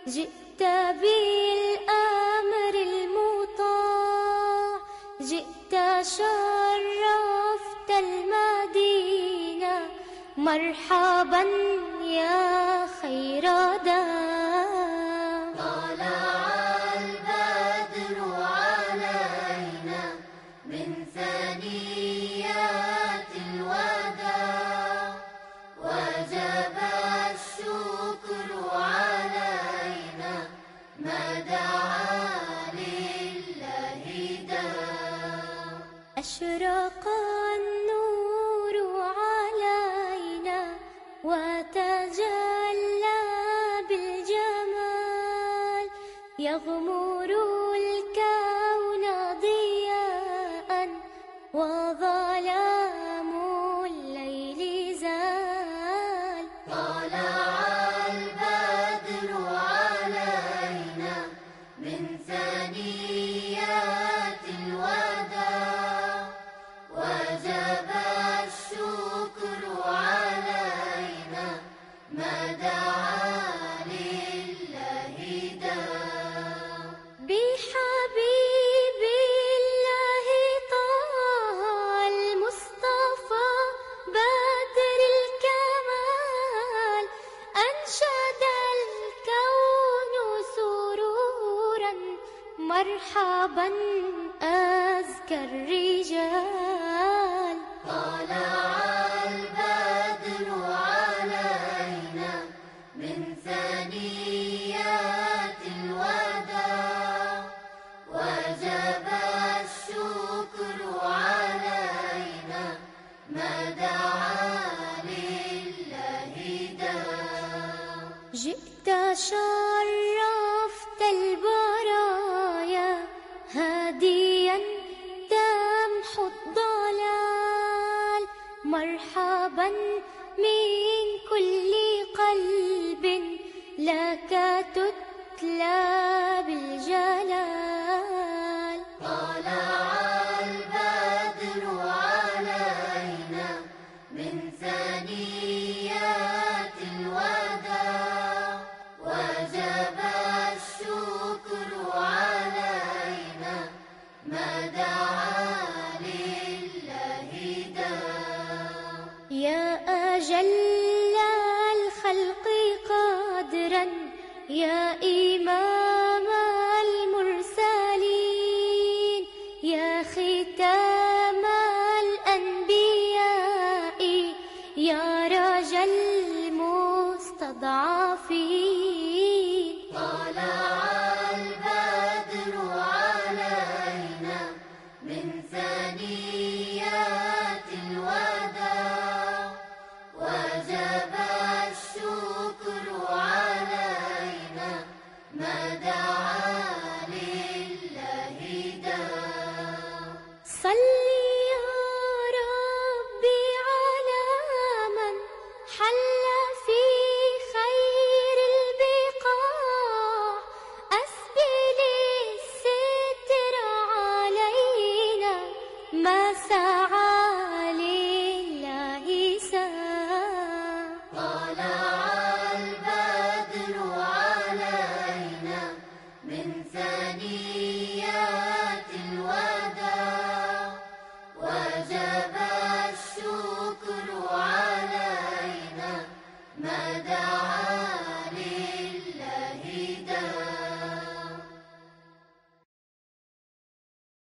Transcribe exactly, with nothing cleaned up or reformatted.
جئت بالأمر المطاع، جئت شرفت المدينة، مرحبا يا خير داع. طلع البدر علينا من ثنيات الوداع، وجب الشكر علينا ما دعا لله داع. أشرق النور علينا وتجلى بالجمال، يغمر الكون ضياء وظلام الليل زال. طلع البدر علينا من ثنيات الوداع، وجب الشكر علينا ما دعا لله داع. بحبيب الله طه المصطفى بدر الكمال، أنشد الكون سرورا مرحبا أزكى الرجال. طلع البدر علينا من ثنيات الوداع، وجب الشكر علينا ما دعا لله داع. جئت شرفت البرايا هاديا تمحو الضلال، مرحبا من كل قلب لك تتلى بالجلال. طلع البدر علينا من ثنيات الوداع، وجب الشكر علينا ما دعا لله داع. يا أجل الخلق قدرا، يا إمام المرسلين، يا ختام الأنبياء، يا رجا المستضعفين. طلع البدر علينا من ثنيات الوداع، وجب الشكر علينا ما دعا لله داع. صل يا ربي على من حل في خير البقاع، أسبل الستر علينا ما سعى لله ساع. طلع البدر علينا من